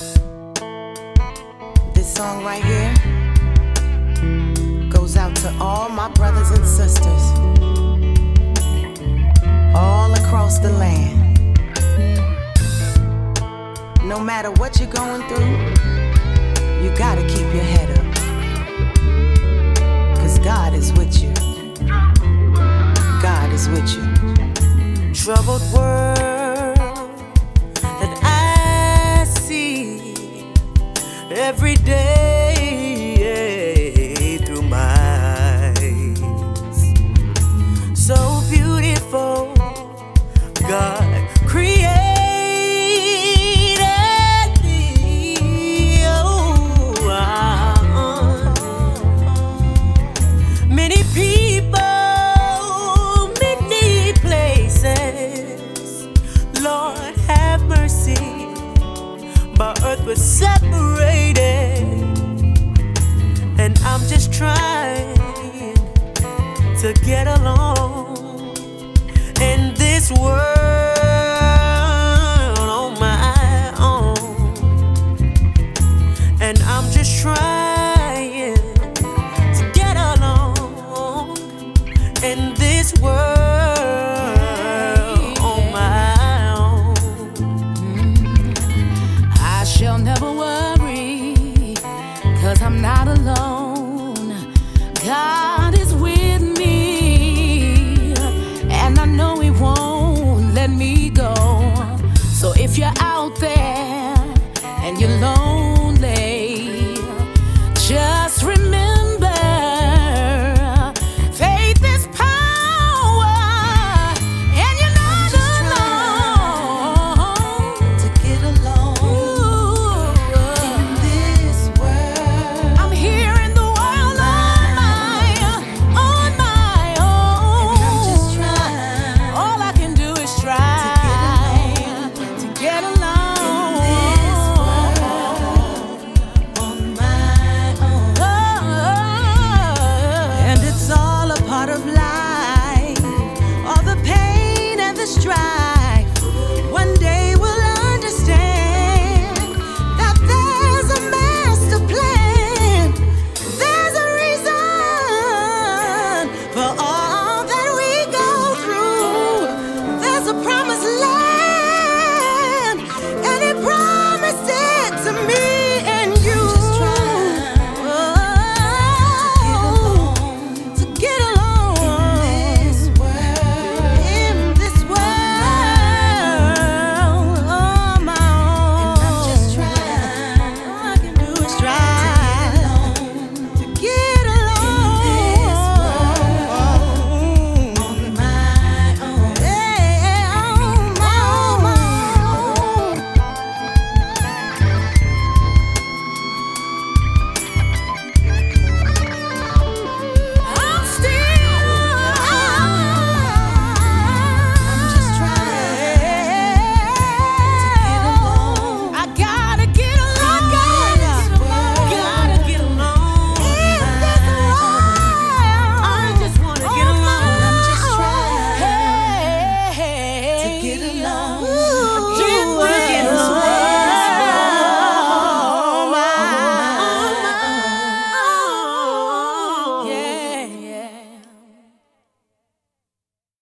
This song right here goes out to all my brothers and sisters all across the land. No matter what you're going through, you gotta keep your head up, 'cause God is with you. God is with you. Troubled world that I see every day through my eyes. So beautiful, God created me. Oh, many people, many places. Lord, have mercy. My earth was separated, and I'm just trying to get along in this world.